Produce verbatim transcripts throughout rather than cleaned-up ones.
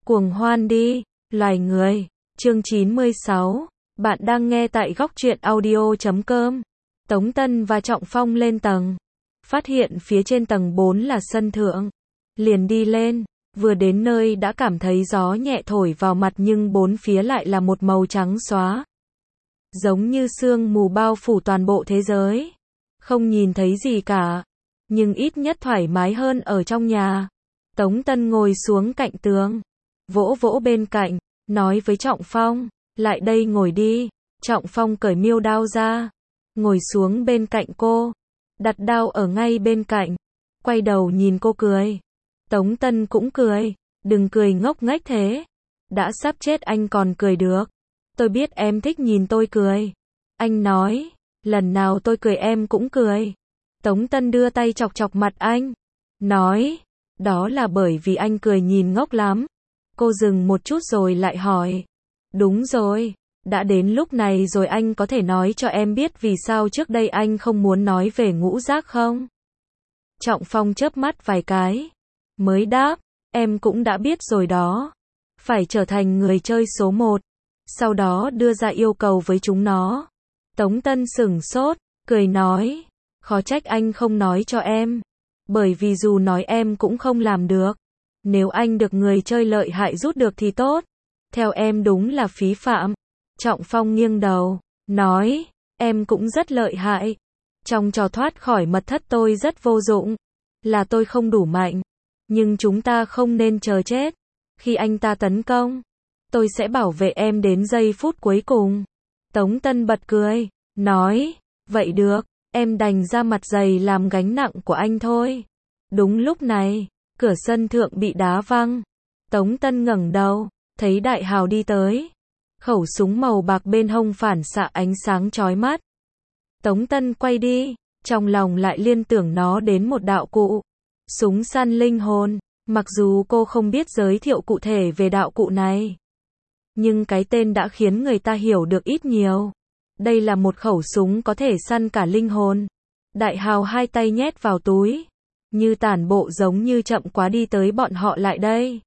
Cuồng hoan đi, loài người. Chương chín mươi sáu. Bạn đang nghe tại góc truyện audio chấm com. Tống Tân và Trọng Phong lên tầng. Phát hiện phía trên tầng bốn là sân thượng. Liền đi lên, vừa đến nơi đã cảm thấy gió nhẹ thổi vào mặt nhưng bốn phía lại là một màu trắng xóa. Giống như sương mù bao phủ toàn bộ thế giới. Không nhìn thấy gì cả, nhưng ít nhất thoải mái hơn ở trong nhà. Tống Tân ngồi xuống cạnh tường, vỗ vỗ bên cạnh, nói với Trọng Phong, lại đây ngồi đi. Trọng Phong cởi miêu đao ra, ngồi xuống bên cạnh cô, đặt đao ở ngay bên cạnh, quay đầu nhìn cô cười. Tống Tân cũng cười, đừng cười ngốc nghếch thế, đã sắp chết anh còn cười được. Tôi biết em thích nhìn tôi cười. Anh nói, lần nào tôi cười em cũng cười. Tống Tân đưa tay chọc chọc mặt anh, nói, đó là bởi vì anh cười nhìn ngốc lắm. Cô dừng một chút rồi lại hỏi, đúng rồi, đã đến lúc này rồi anh có thể nói cho em biết vì sao trước đây anh không muốn nói về ngũ giác không? Trọng Phong chớp mắt vài cái, mới đáp, em cũng đã biết rồi đó. Phải trở thành người chơi số một, sau đó đưa ra yêu cầu với chúng nó. Tống Tân sửng sốt, cười nói, khó trách anh không nói cho em. Bởi vì dù nói em cũng không làm được. Nếu anh được người chơi lợi hại rút được thì tốt. Theo em đúng là phí phạm. Trọng Phong nghiêng đầu, nói, em cũng rất lợi hại. Trong trò thoát khỏi mật thất tôi rất vô dụng. Là tôi không đủ mạnh. Nhưng chúng ta không nên chờ chết. Khi anh ta tấn công, tôi sẽ bảo vệ em đến giây phút cuối cùng. Tống Tân bật cười, nói, vậy được, em đành ra mặt dày làm gánh nặng của anh thôi. Đúng lúc này, cửa sân thượng bị đá văng. Tống Tân ngẩng đầu, thấy Đại Hào đi tới. Khẩu súng màu bạc bên hông phản xạ ánh sáng chói mắt. Tống Tân quay đi, trong lòng lại liên tưởng nó đến một đạo cụ. Súng săn linh hồn, mặc dù cô không biết giới thiệu cụ thể về đạo cụ này. Nhưng cái tên đã khiến người ta hiểu được ít nhiều. Đây là một khẩu súng có thể săn cả linh hồn. Đại Hào hai tay nhét vào túi. Như tản bộ giống như chậm quá đi tới bọn họ lại đây.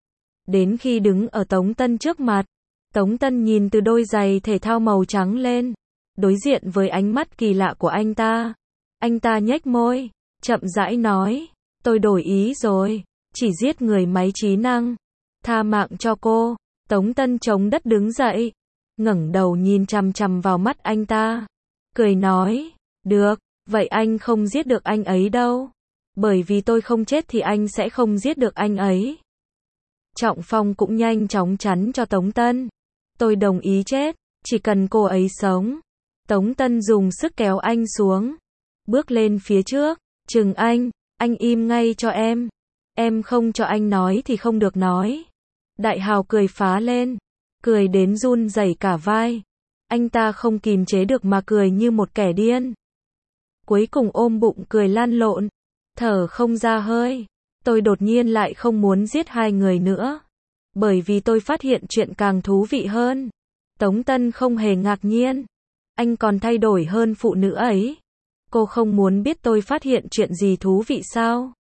Đến khi đứng ở Tống Tân trước mặt, Tống Tân nhìn từ đôi giày thể thao màu trắng lên. Đối diện với ánh mắt kỳ lạ của anh ta. Anh ta nhếch môi, chậm rãi nói, tôi đổi ý rồi, chỉ giết người máy trí năng. Tha mạng cho cô. Tống Tân chống đất đứng dậy, ngẩng đầu nhìn chằm chằm vào mắt anh ta, cười nói, được, vậy anh không giết được anh ấy đâu. Bởi vì tôi không chết thì anh sẽ không giết được anh ấy. Trọng Phong cũng nhanh chóng chắn cho Tống Tân. Tôi đồng ý chết, chỉ cần cô ấy sống. Tống Tân dùng sức kéo anh xuống, bước lên phía trước, chừng anh, anh im ngay cho em. Em không cho anh nói thì không được nói. Đại Hào cười phá lên, cười đến run rẩy cả vai. Anh ta không kìm chế được mà cười như một kẻ điên. Cuối cùng ôm bụng cười lăn lộn, thở không ra hơi. Tôi đột nhiên lại không muốn giết hai người nữa. Bởi vì tôi phát hiện chuyện càng thú vị hơn. Tống Tân không hề ngạc nhiên. Anh còn thay đổi hơn phụ nữ ấy. Cô không muốn biết tôi phát hiện chuyện gì thú vị sao?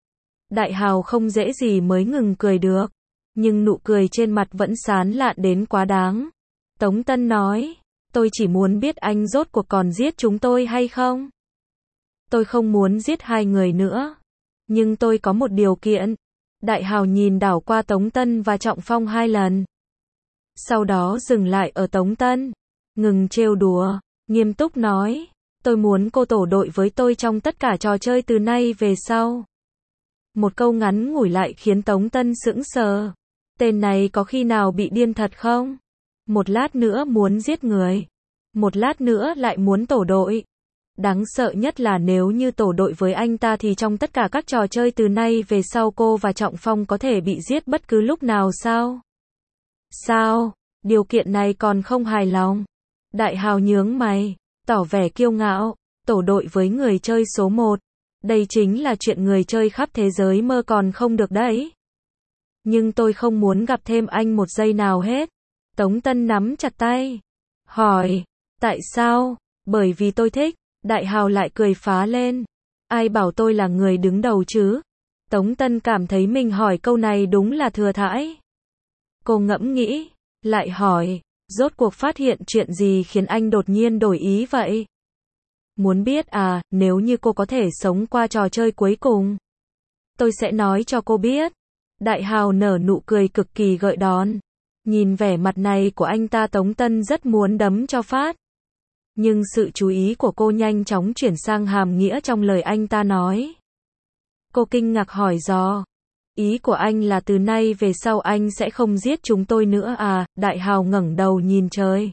Đại Hào không dễ gì mới ngừng cười được. Nhưng nụ cười trên mặt vẫn sán lạn đến quá đáng. Tống Tân nói, tôi chỉ muốn biết anh rốt cuộc còn giết chúng tôi hay không? Tôi không muốn giết hai người nữa. Nhưng tôi có một điều kiện. Đại Hào nhìn đảo qua Tống Tân và Trọng Phong hai lần. Sau đó dừng lại ở Tống Tân. Ngừng trêu đùa, nghiêm túc nói, tôi muốn cô tổ đội với tôi trong tất cả trò chơi từ nay về sau. Một câu ngắn ngủi lại khiến Tống Tân sững sờ. Tên này có khi nào bị điên thật không? Một lát nữa muốn giết người. Một lát nữa lại muốn tổ đội. Đáng sợ nhất là nếu như tổ đội với anh ta thì trong tất cả các trò chơi từ nay về sau cô và Trọng Phong có thể bị giết bất cứ lúc nào sao? Sao? Điều kiện này còn không hài lòng? Đại Hào nhướng mày, tỏ vẻ kiêu ngạo, tổ đội với người chơi số một. Đây chính là chuyện người chơi khắp thế giới mơ còn không được đấy. Nhưng tôi không muốn gặp thêm anh một giây nào hết. Tống Tân nắm chặt tay, hỏi, tại sao? Bởi vì tôi thích. Đại Hào lại cười phá lên. Ai bảo tôi là người đứng đầu chứ? Tống Tân cảm thấy mình hỏi câu này đúng là thừa thãi. Cô ngẫm nghĩ, lại hỏi, rốt cuộc phát hiện chuyện gì khiến anh đột nhiên đổi ý vậy? Muốn biết à, nếu như cô có thể sống qua trò chơi cuối cùng, tôi sẽ nói cho cô biết. Đại Hào nở nụ cười cực kỳ gợi đón. Nhìn vẻ mặt này của anh ta, Tống Tân rất muốn đấm cho phát. Nhưng sự chú ý của cô nhanh chóng chuyển sang hàm nghĩa trong lời anh ta nói. Cô kinh ngạc hỏi dò. Ý của anh là từ nay về sau anh sẽ không giết chúng tôi nữa à? Đại Hào ngẩng đầu nhìn trời.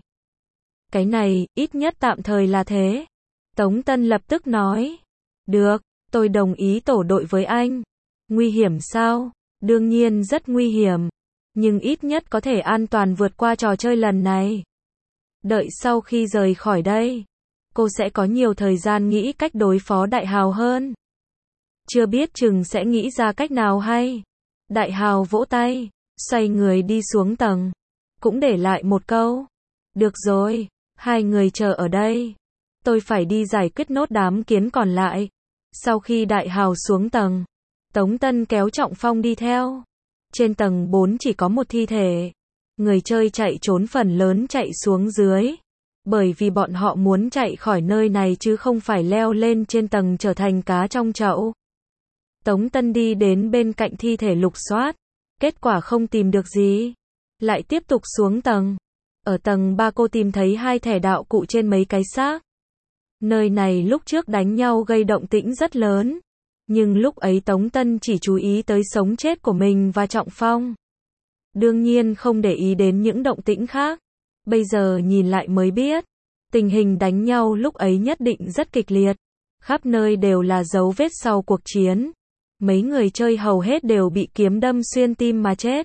Cái này, ít nhất tạm thời là thế. Tống Tân lập tức nói. Được, tôi đồng ý tổ đội với anh. Nguy hiểm sao? Đương nhiên rất nguy hiểm. Nhưng ít nhất có thể an toàn vượt qua trò chơi lần này. Đợi sau khi rời khỏi đây, cô sẽ có nhiều thời gian nghĩ cách đối phó Đại Hào hơn. Chưa biết chừng sẽ nghĩ ra cách nào hay. Đại Hào vỗ tay, xoay người đi xuống tầng. Cũng để lại một câu. Được rồi, hai người chờ ở đây. Tôi phải đi giải quyết nốt đám kiến còn lại. Sau khi Đại Hào xuống tầng, Tống Tân kéo Trọng Phong đi theo. Trên tầng bốn chỉ có một thi thể. Người chơi chạy trốn phần lớn chạy xuống dưới. Bởi vì bọn họ muốn chạy khỏi nơi này chứ không phải leo lên trên tầng trở thành cá trong chậu. Tống Tân đi đến bên cạnh thi thể lục soát. Kết quả không tìm được gì. Lại tiếp tục xuống tầng. Ở tầng ba cô tìm thấy hai thẻ đạo cụ trên mấy cái xác. Nơi này lúc trước đánh nhau gây động tĩnh rất lớn. Nhưng lúc ấy Tống Tân chỉ chú ý tới sống chết của mình và Trọng Phong. Đương nhiên không để ý đến những động tĩnh khác. Bây giờ nhìn lại mới biết. Tình hình đánh nhau lúc ấy nhất định rất kịch liệt. Khắp nơi đều là dấu vết sau cuộc chiến. Mấy người chơi hầu hết đều bị kiếm đâm xuyên tim mà chết.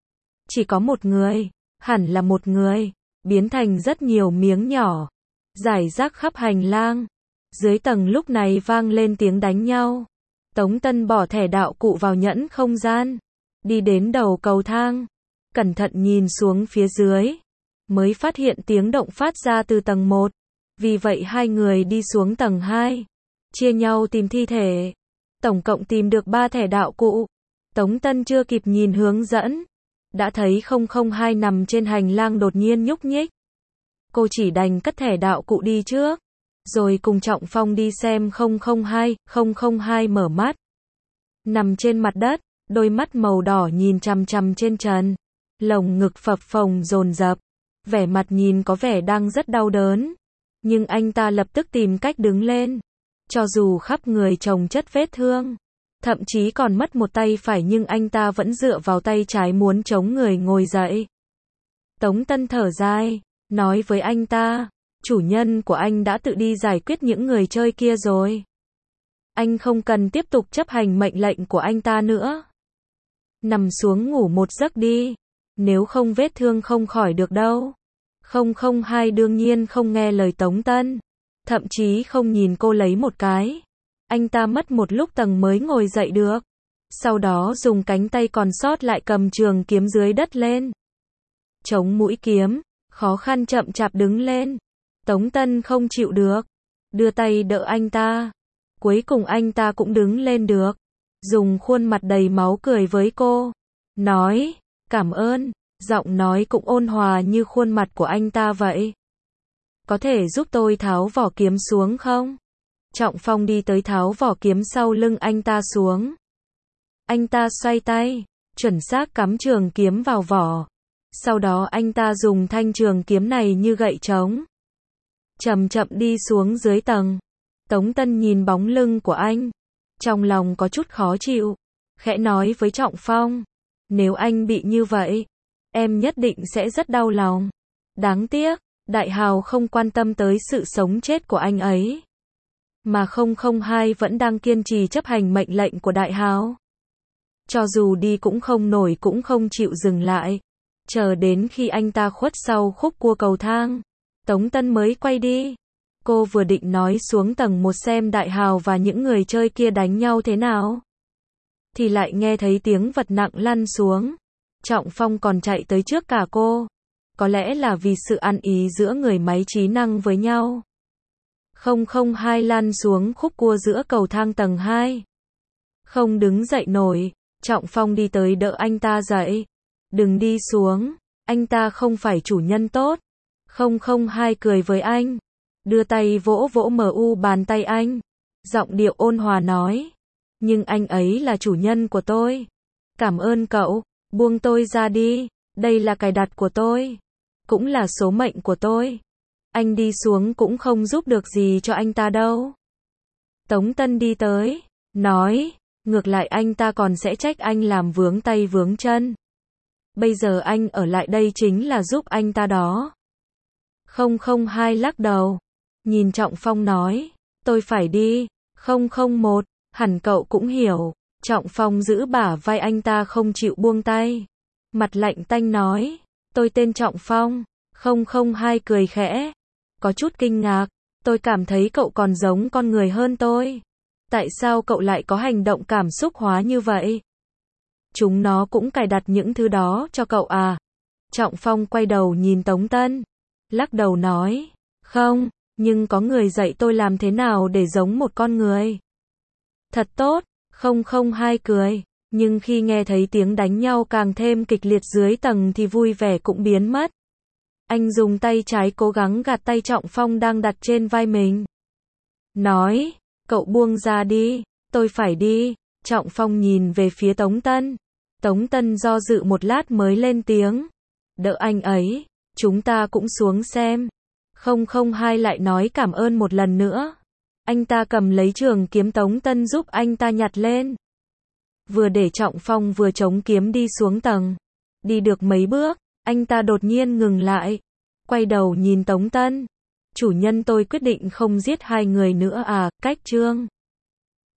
Chỉ có một người, hẳn là một người, biến thành rất nhiều miếng nhỏ. Rải rác khắp hành lang. Dưới tầng lúc này vang lên tiếng đánh nhau. Tống Tân bỏ thẻ đạo cụ vào nhẫn không gian. Đi đến đầu cầu thang. Cẩn thận nhìn xuống phía dưới. Mới phát hiện tiếng động phát ra từ tầng một. Vì vậy hai người đi xuống tầng hai. Chia nhau tìm thi thể. Tổng cộng tìm được ba thẻ đạo cụ. Tống Tân chưa kịp nhìn hướng dẫn. Đã thấy không không hai nằm trên hành lang đột nhiên nhúc nhích. Cô chỉ đành cất thẻ đạo cụ đi trước. Rồi cùng Trọng Phong đi xem không không hai, không không hai mở mắt. Nằm trên mặt đất, đôi mắt màu đỏ nhìn chằm chằm trên trần. Lồng ngực phập phồng dồn dập. Vẻ mặt nhìn có vẻ đang rất đau đớn. Nhưng anh ta lập tức tìm cách đứng lên. Cho dù khắp người chồng chất vết thương. Thậm chí còn mất một tay phải nhưng anh ta vẫn dựa vào tay trái muốn chống người ngồi dậy. Tống Tân thở dài, nói với anh ta. Chủ nhân của anh đã tự đi giải quyết những người chơi kia rồi. Anh không cần tiếp tục chấp hành mệnh lệnh của anh ta nữa. Nằm xuống ngủ một giấc đi. Nếu không vết thương không khỏi được đâu. không không hai đương nhiên không nghe lời Tống Tân. Thậm chí không nhìn cô lấy một cái. Anh ta mất một lúc tầng mới ngồi dậy được. Sau đó dùng cánh tay còn sót lại cầm trường kiếm dưới đất lên. Chống mũi kiếm, khó khăn chậm chạp đứng lên. Tống Tân không chịu được. Đưa tay đỡ anh ta. Cuối cùng anh ta cũng đứng lên được. Dùng khuôn mặt đầy máu cười với cô. Nói, cảm ơn. Giọng nói cũng ôn hòa như khuôn mặt của anh ta vậy. Có thể giúp tôi tháo vỏ kiếm xuống không? Trọng Phong đi tới tháo vỏ kiếm sau lưng anh ta xuống. Anh ta xoay tay, chuẩn xác cắm trường kiếm vào vỏ. Sau đó anh ta dùng thanh trường kiếm này như gậy trống. Chậm chậm đi xuống dưới tầng. Tống Tân nhìn bóng lưng của anh. Trong lòng có chút khó chịu. Khẽ nói với Trọng Phong. Nếu anh bị như vậy, em nhất định sẽ rất đau lòng. Đáng tiếc, Đại Hào không quan tâm tới sự sống chết của anh ấy. Mà không không hai vẫn đang kiên trì chấp hành mệnh lệnh của Đại Hào. Cho dù đi cũng không nổi cũng không chịu dừng lại. Chờ đến khi anh ta khuất sau khúc cua cầu thang. Tống Tân mới quay đi. Cô vừa định nói xuống tầng một xem Đại Hào và những người chơi kia đánh nhau thế nào. Thì lại nghe thấy tiếng vật nặng lăn xuống. Trọng Phong còn chạy tới trước cả cô. Có lẽ là vì sự ăn ý giữa người máy trí năng với nhau. không không hai lăn xuống khúc cua giữa cầu thang tầng hai. Không đứng dậy nổi. Trọng Phong đi tới đỡ anh ta dậy. Đừng đi xuống, anh ta không phải chủ nhân tốt. không không hai cười với anh, đưa tay vỗ vỗ mờ u bàn tay anh, giọng điệu ôn hòa nói, nhưng anh ấy là chủ nhân của tôi. Cảm ơn cậu, buông tôi ra đi, đây là cài đặt của tôi, cũng là số mệnh của tôi. Anh đi xuống cũng không giúp được gì cho anh ta đâu. Tống Tân đi tới, nói, ngược lại anh ta còn sẽ trách anh làm vướng tay vướng chân. Bây giờ anh ở lại đây chính là giúp anh ta đó. không không hai lắc đầu, nhìn Trọng Phong nói, tôi phải đi. không không một, hẳn cậu cũng hiểu. Trọng Phong giữ bả vai anh ta không chịu buông tay. Mặt lạnh tanh nói, tôi tên Trọng Phong. không không hai cười khẽ, có chút kinh ngạc, tôi cảm thấy cậu còn giống con người hơn tôi. Tại sao cậu lại có hành động cảm xúc hóa như vậy? Chúng nó cũng cài đặt những thứ đó cho cậu à? Trọng Phong quay đầu nhìn Tống Tân, lắc đầu nói, không, nhưng có người dạy tôi làm thế nào để giống một con người. Thật tốt, không không hai cười, nhưng khi nghe thấy tiếng đánh nhau càng thêm kịch liệt dưới tầng thì vui vẻ cũng biến mất. Anh dùng tay trái cố gắng gạt tay Trọng Phong đang đặt trên vai mình. Nói, cậu buông ra đi, tôi phải đi. Trọng Phong nhìn về phía Tống Tân. Tống Tân do dự một lát mới lên tiếng. Đỡ anh ấy, chúng ta cũng xuống xem. không không hai lại nói cảm ơn một lần nữa. Anh ta cầm lấy trường kiếm Tống Tân giúp anh ta nhặt lên. Vừa để Trọng Phong vừa chống kiếm đi xuống tầng. Đi được mấy bước, anh ta đột nhiên ngừng lại. Quay đầu nhìn Tống Tân. Chủ nhân tôi quyết định không giết hai người nữa à, cách chương.